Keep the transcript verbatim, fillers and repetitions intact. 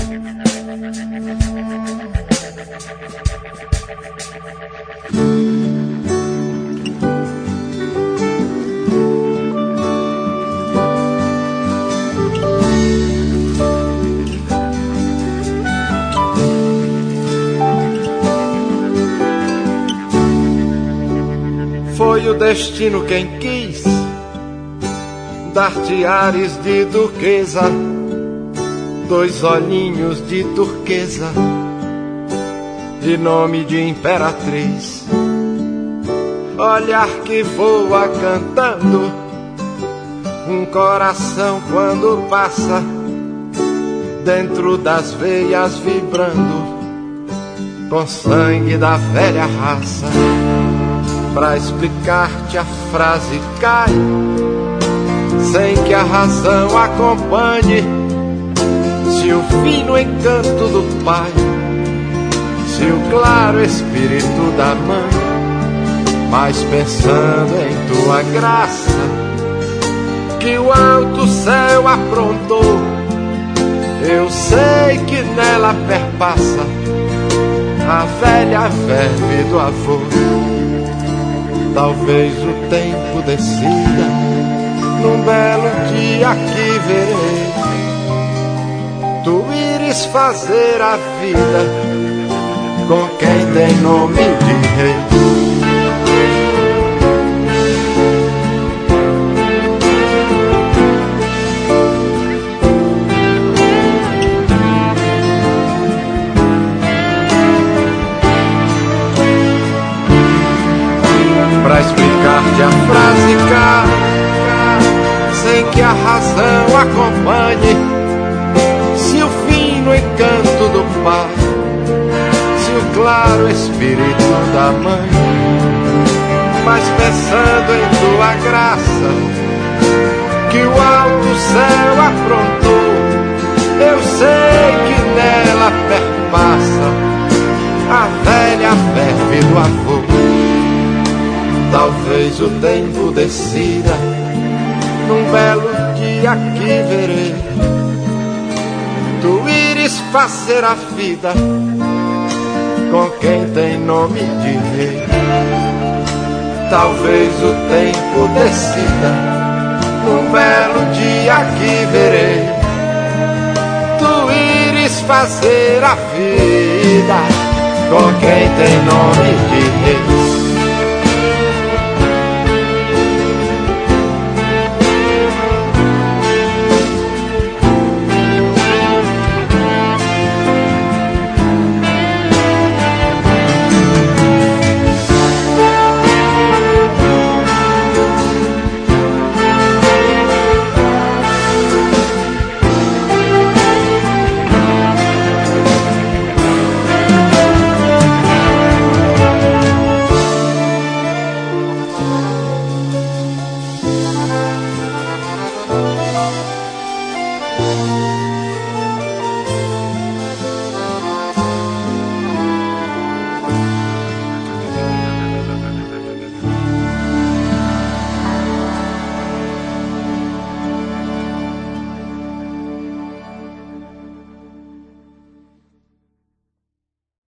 Foi o destino quem quis dar-te ares de duquesa, dois olhinhos de turquesa e nome de imperatriz, olhar que voa cantando, um coração quando passa dentro das veias vibrando, com sangue da velha raça. Pra explicar-te a frase cai, sem que a razão acompanhe, se o fino encanto do pai, se o claro espírito da mãe, mas pensando em tua graça, que o alto céu aprontou, eu sei que nela perpassa a velha verve do avô. Talvez o tempo decida, num belo dia que verei, tu ires fazer a vida com quem tem nome de rei. Pra explicar-te a frase cá, sem que a razão acompanhe, se o fino encanto do pai, se o claro espírito da mãe, mas pensando em tua graça, que o alto céu aprontou, eu sei que nela perpassa a velha verve do avô. Talvez o tempo decida, num belo dia que verei, tu ires fazer a vida com quem tem nome de rei. Talvez o tempo decida, num belo dia que verei, tu ires fazer a vida com quem tem nome de rei.